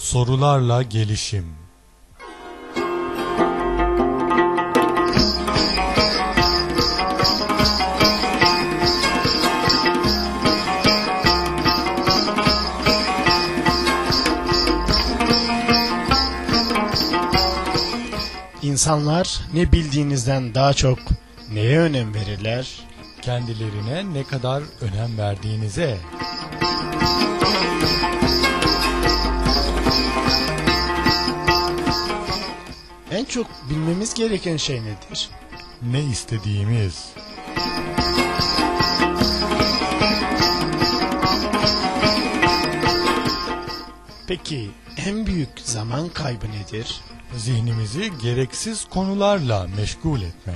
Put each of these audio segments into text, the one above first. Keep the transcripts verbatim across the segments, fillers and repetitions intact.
Sorularla gelişim. İnsanlar ne bildiğinizden daha çok neye önem verirler? Kendilerine ne kadar önem verdiğinize. En çok bilmemiz gereken şey nedir? Ne istediğimiz. Peki en büyük zaman kaybı nedir? Zihnimizi gereksiz konularla meşgul etmek.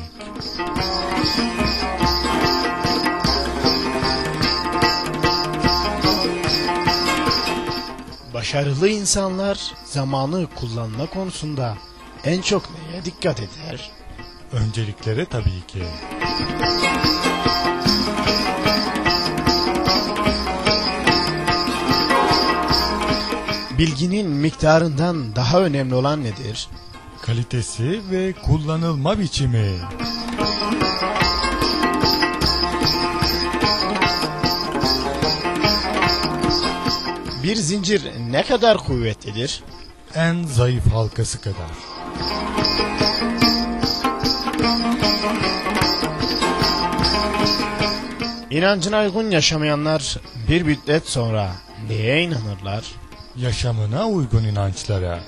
Başarılı insanlar zamanı kullanma konusunda en çok neye dikkat eder? Önceliklere tabii ki. Bilginin miktarından daha önemli olan nedir? Kalitesi ve kullanılma biçimi. Bir zincir ne kadar kuvvetlidir? En zayıf halkası kadar. İnancına uygun yaşamayanlar bir müddet sonra neye inanırlar? Yaşamına uygun inançlara.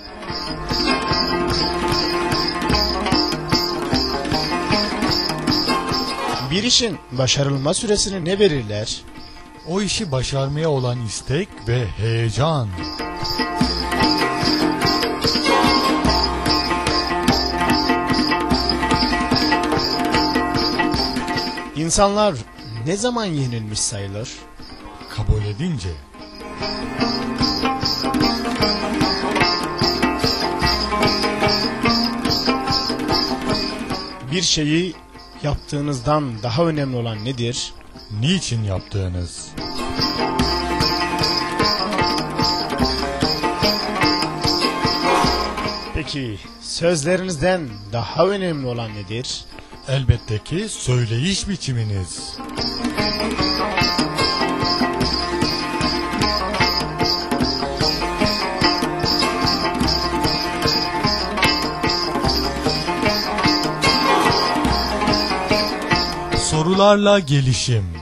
Bir işin başarılma süresini ne belirler? O işi başarmaya olan istek ve heyecan. İnsanlar ne zaman yenilmiş sayılır? Kabul edince. Bir şeyi yaptığınızdan daha önemli olan nedir? Niçin yaptığınız? Peki sözlerinizden daha önemli olan nedir? Elbette ki söyleyiş biçiminiz. Sorularla gelişim.